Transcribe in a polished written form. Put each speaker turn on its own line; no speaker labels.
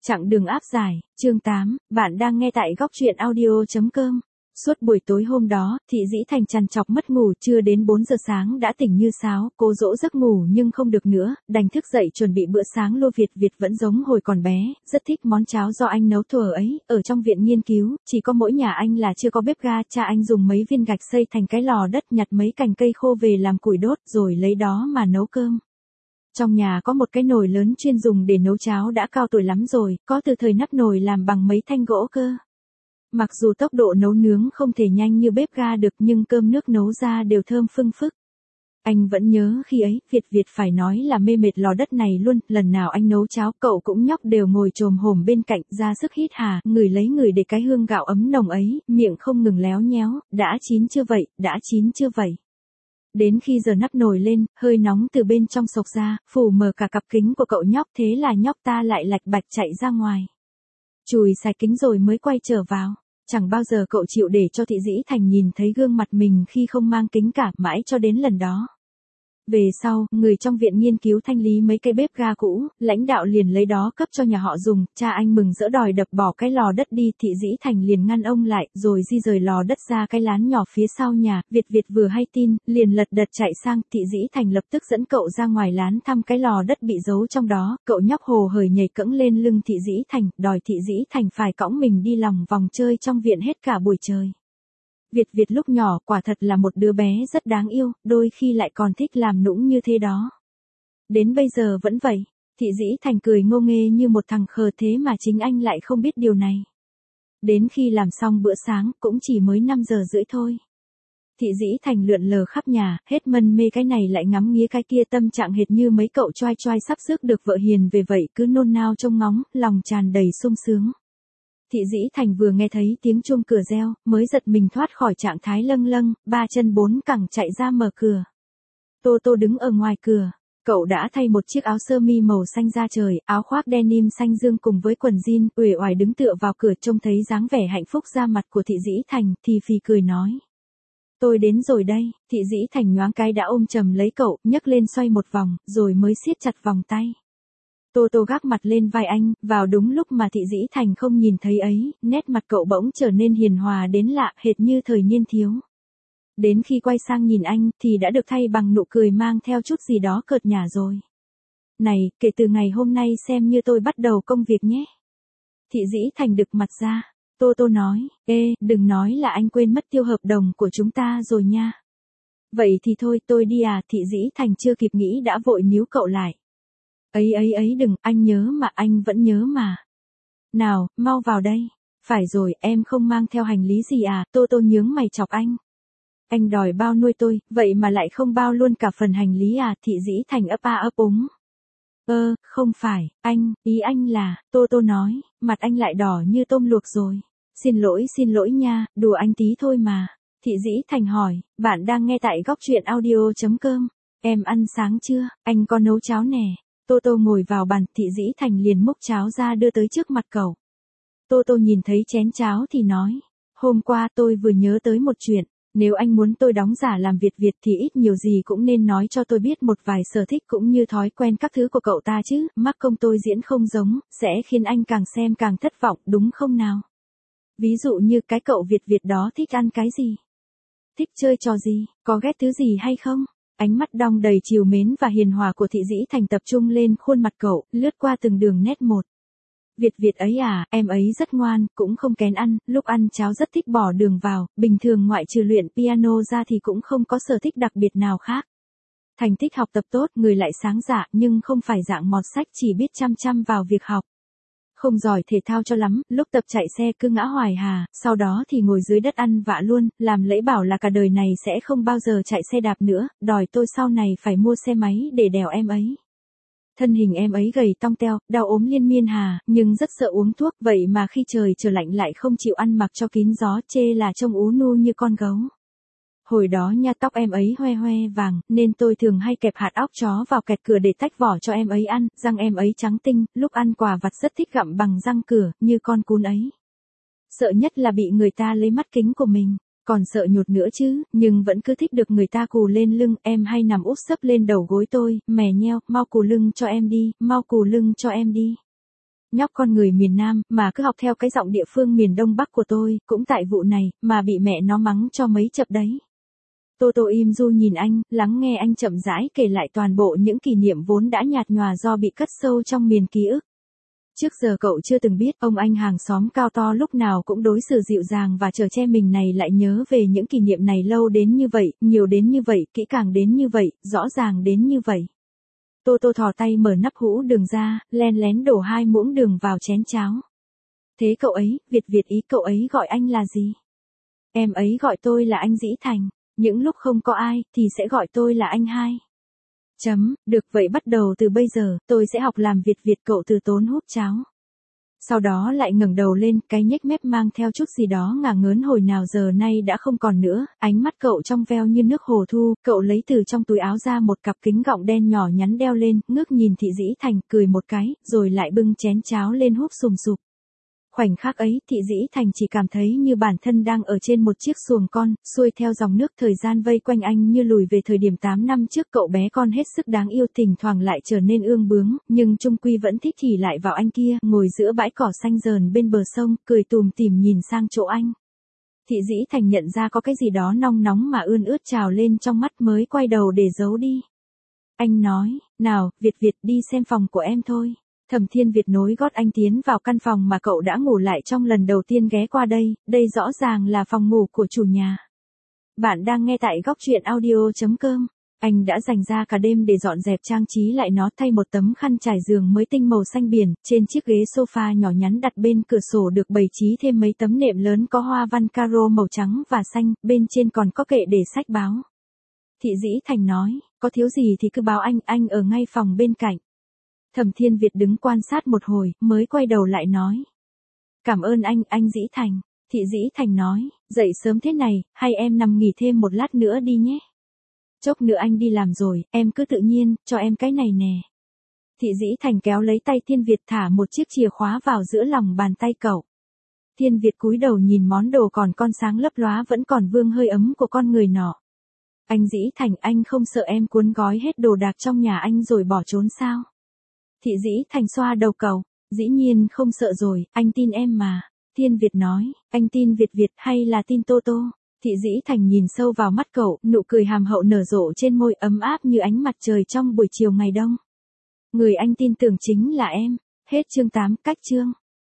Chặng đường áp giải, chương 8, bạn đang nghe tại góc truyện audio.com. Suốt buổi tối hôm đó, Thị Dĩ Thành trằn trọc mất ngủ, chưa đến 4 giờ sáng đã tỉnh như sáo, cố dỗ giấc ngủ nhưng không được nữa, đành thức dậy chuẩn bị bữa sáng. Lô Việt vẫn giống hồi còn bé, rất thích món cháo do anh nấu thuở ấy. Ở trong viện nghiên cứu, chỉ có mỗi nhà anh là chưa có bếp ga. Cha anh dùng mấy viên gạch xây thành cái lò đất, nhặt mấy cành cây khô về làm củi đốt, rồi lấy đó mà nấu cơm. Trong nhà có một cái nồi lớn chuyên dùng để nấu cháo đã cao tuổi lắm rồi, có từ thời nắp nồi làm bằng mấy thanh gỗ cơ. Mặc dù tốc độ nấu nướng không thể nhanh như bếp ga được nhưng cơm nước nấu ra đều thơm phưng phức. Anh vẫn nhớ khi ấy, Việt phải nói là mê mệt lò đất này luôn, lần nào anh nấu cháo cậu cũng nhóc đều ngồi chồm hổm bên cạnh, ra sức hít hà, ngửi để cái hương gạo ấm nồng ấy, miệng không ngừng léo nhéo, đã chín chưa vậy, đã chín chưa vậy. Đến khi giờ nắp nồi lên, hơi nóng từ bên trong sộc ra, phủ mờ cả cặp kính của cậu nhóc, thế là nhóc ta lại lạch bạch chạy ra ngoài. Chùi sạch kính rồi mới quay trở vào. Chẳng bao giờ cậu chịu để cho Thị Dĩ Thành nhìn thấy gương mặt mình khi không mang kính cả, mãi cho đến lần đó. Về sau, người trong viện nghiên cứu thanh lý mấy cây bếp ga cũ, lãnh đạo liền lấy đó cấp cho nhà họ dùng, cha anh mừng rỡ đòi đập bỏ cái lò đất đi, Thị Dĩ Thành liền ngăn ông lại, rồi di rời lò đất ra cái lán nhỏ phía sau nhà. Việt vừa hay tin, liền lật đật chạy sang, Thị Dĩ Thành lập tức dẫn cậu ra ngoài lán thăm cái lò đất bị giấu trong đó, cậu nhóc hồ hởi nhảy cẫng lên lưng Thị Dĩ Thành, đòi Thị Dĩ Thành phải cõng mình đi lòng vòng chơi trong viện hết cả buổi trời. Việt lúc nhỏ quả thật là một đứa bé rất đáng yêu, đôi khi lại còn thích làm nũng như thế đó. Đến bây giờ vẫn vậy. Thị Dĩ Thành cười ngô nghê như một thằng khờ, thế mà chính anh lại không biết điều này. Đến khi làm xong bữa sáng cũng chỉ mới 5 giờ rưỡi thôi. Thị Dĩ Thành lượn lờ khắp nhà, hết mân mê cái này lại ngắm nghía cái kia, tâm trạng hệt như mấy cậu choai choai sắp rước được vợ hiền về vậy, cứ nôn nao trông ngóng, lòng tràn đầy sung sướng. Thị Dĩ Thành vừa nghe thấy tiếng chuông cửa reo, mới giật mình thoát khỏi trạng thái lâng lâng, 3 chân 4 cẳng chạy ra mở cửa. Tô đứng ở ngoài cửa, cậu đã thay một chiếc áo sơ mi màu xanh da trời, áo khoác denim xanh dương cùng với quần jean, uể oải đứng tựa vào cửa, trông thấy dáng vẻ hạnh phúc da mặt của Thị Dĩ Thành, thì phì cười nói: "Tôi đến rồi đây." Thị Dĩ Thành nhoáng cái đã ôm chầm lấy cậu, nhấc lên xoay một vòng, rồi mới siết chặt vòng tay. Tô gác mặt lên vai anh, vào đúng lúc mà Thị Dĩ Thành không nhìn thấy ấy, nét mặt cậu bỗng trở nên hiền hòa đến lạ, hệt như thời niên thiếu. Đến khi quay sang nhìn anh, thì đã được thay bằng nụ cười mang theo chút gì đó cợt nhả rồi. "Này, kể từ ngày hôm nay xem như tôi bắt đầu công việc nhé." Thị Dĩ Thành đực mặt ra. Tô nói: "Ê, đừng nói là anh quên mất tiêu hợp đồng của chúng ta rồi nha." "Vậy thì thôi, tôi đi à." Thị Dĩ Thành chưa kịp nghĩ đã vội níu cậu lại. Ấy đừng, anh nhớ mà, anh vẫn nhớ mà. "Nào, mau vào đây." "Phải rồi, em không mang theo hành lý gì à?" Tô nhướng mày chọc anh. "Anh đòi bao nuôi tôi, vậy mà lại không bao luôn cả phần hành lý à?" Thị Dĩ Thành ấp a ấp úng. Không phải, anh, ý anh là," Tô nói, mặt anh lại đỏ như tôm luộc rồi. Xin lỗi nha, đùa anh tí thôi mà." Thị Dĩ Thành hỏi: "Bạn đang nghe tại góc truyện audio.com. Em ăn sáng chưa? Anh có nấu cháo nè." Tô ngồi vào bàn, Thị Dĩ Thành liền múc cháo ra đưa tới trước mặt cậu. Tô nhìn thấy chén cháo thì nói: "Hôm qua tôi vừa nhớ tới một chuyện, nếu anh muốn tôi đóng giả làm Việt thì ít nhiều gì cũng nên nói cho tôi biết một vài sở thích cũng như thói quen các thứ của cậu ta chứ, mắc công tôi diễn không giống, sẽ khiến anh càng xem càng thất vọng, đúng không nào? Ví dụ như cái cậu Việt đó thích ăn cái gì? Thích chơi trò gì? Có ghét thứ gì hay không?" Ánh mắt đong đầy trìu mến và hiền hòa của Thị Dĩ Thành tập trung lên khuôn mặt cậu, lướt qua từng đường nét một. Việt ấy à, em ấy rất ngoan, cũng không kén ăn, lúc ăn cháo rất thích bỏ đường vào, bình thường ngoại trừ luyện piano ra thì cũng không có sở thích đặc biệt nào khác. Thành tích học tập tốt, người lại sáng dạ, nhưng không phải dạng mọt sách chỉ biết chăm vào việc học. Không giỏi thể thao cho lắm, lúc tập chạy xe cứ ngã hoài hà, sau đó thì ngồi dưới đất ăn vạ luôn, làm lẫy bảo là cả đời này sẽ không bao giờ chạy xe đạp nữa, đòi tôi sau này phải mua xe máy để đèo em ấy. Thân hình em ấy gầy tong teo, đau ốm liên miên hà, nhưng rất sợ uống thuốc, vậy mà khi trời trở lạnh lại không chịu ăn mặc cho kín gió, chê là trông ú nu như con gấu. Hồi đó nha, tóc em ấy hoe vàng, nên tôi thường hay kẹp hạt óc chó vào kẹt cửa để tách vỏ cho em ấy ăn, răng em ấy trắng tinh, lúc ăn quà vặt rất thích gặm bằng răng cửa, như con cún ấy. Sợ nhất là bị người ta lấy mắt kính của mình, còn sợ nhột nữa chứ, nhưng vẫn cứ thích được người ta cù lên lưng, em hay nằm úp sấp lên đầu gối tôi, mè nheo, mau cù lưng cho em đi, mau cù lưng cho em đi. nhóc con người miền Nam, mà cứ học theo cái giọng địa phương miền Đông Bắc của tôi, cũng tại vụ này, mà bị mẹ nó mắng cho mấy chập đấy. Tô Tô im ru nhìn anh, lắng nghe anh chậm rãi kể lại toàn bộ những kỷ niệm vốn đã nhạt nhòa do bị cất sâu trong miền ký ức. Trước giờ cậu chưa từng biết ông anh hàng xóm cao to lúc nào cũng đối xử dịu dàng và chở che mình này lại nhớ về những kỷ niệm này lâu đến như vậy, nhiều đến như vậy, kỹ càng đến như vậy, rõ ràng đến như vậy. Tô Tô thò tay mở nắp hũ đường ra, len lén đổ 2 muỗng đường vào chén cháo. Thế cậu ấy, Việt ý cậu ấy gọi anh là gì? Em ấy gọi tôi là anh Dĩ Thành, những lúc không có ai, thì sẽ gọi tôi là anh Hai. Được vậy bắt đầu từ bây giờ, tôi sẽ học làm Việt cậu từ tốn húp cháo. Sau đó lại ngẩng đầu lên, cái nhếch mép mang theo chút gì đó ngả ngớn hồi nào giờ nay đã không còn nữa, ánh mắt cậu trong veo như nước hồ thu, cậu lấy từ trong túi áo ra một cặp kính gọng đen nhỏ nhắn đeo lên, ngước nhìn Thị Dĩ Thành, cười một cái, rồi lại bưng chén cháo lên húp sùm sụp. Khoảnh khắc ấy, Thị Dĩ Thành chỉ cảm thấy như bản thân đang ở trên một chiếc xuồng con, xuôi theo dòng nước thời gian vây quanh anh như lùi về thời điểm 8 năm trước cậu bé con hết sức đáng yêu thỉnh thoảng lại trở nên ương bướng, nhưng chung quy vẫn thích thì lại vào anh kia, ngồi giữa bãi cỏ xanh dờn bên bờ sông, cười tùm tìm nhìn sang chỗ anh. Thị Dĩ Thành nhận ra có cái gì đó nong nóng mà ươn ướt trào lên trong mắt mới quay đầu để giấu đi. Anh nói, nào, Việt đi xem phòng của em thôi. Thẩm Thiên Việt nối gót anh tiến vào căn phòng mà cậu đã ngủ lại trong lần đầu tiên ghé qua đây rõ ràng là phòng ngủ của chủ nhà. Bạn đang nghe tại góc truyện audio.com. Anh đã dành ra cả đêm để dọn dẹp trang trí lại nó, thay một tấm khăn trải giường mới tinh màu xanh biển, trên chiếc ghế sofa nhỏ nhắn đặt bên cửa sổ được bày trí thêm mấy tấm nệm lớn có hoa văn caro màu trắng và xanh, bên trên còn có kệ để sách báo. Thị Dĩ Thành nói, có thiếu gì thì cứ báo anh ở ngay phòng bên cạnh. Thẩm Thiên Việt đứng quan sát một hồi, mới quay đầu lại nói. Cảm ơn anh Dĩ Thành. Thị Dĩ Thành nói, dậy sớm thế này, hay em nằm nghỉ thêm một lát nữa đi nhé. Chốc nữa anh đi làm rồi, em cứ tự nhiên, cho em cái này nè. Thị Dĩ Thành kéo lấy tay Thiên Việt thả một chiếc chìa khóa vào giữa lòng bàn tay cậu. Thiên Việt cúi đầu nhìn món đồ còn con sáng lấp lóa vẫn còn vương hơi ấm của con người nọ. Anh Dĩ Thành, anh không sợ em cuốn gói hết đồ đạc trong nhà anh rồi bỏ trốn sao? Thị Dĩ Thành xoa đầu cậu, dĩ nhiên không sợ rồi, anh tin em mà. Thiên Việt nói, anh tin Việt hay là tin Tô Tô? Thị Dĩ Thành nhìn sâu vào mắt cậu, nụ cười hàm hậu nở rộ trên môi ấm áp như ánh mặt trời trong buổi chiều ngày đông. Người anh tin tưởng chính là em. Hết chương 8, cách chương.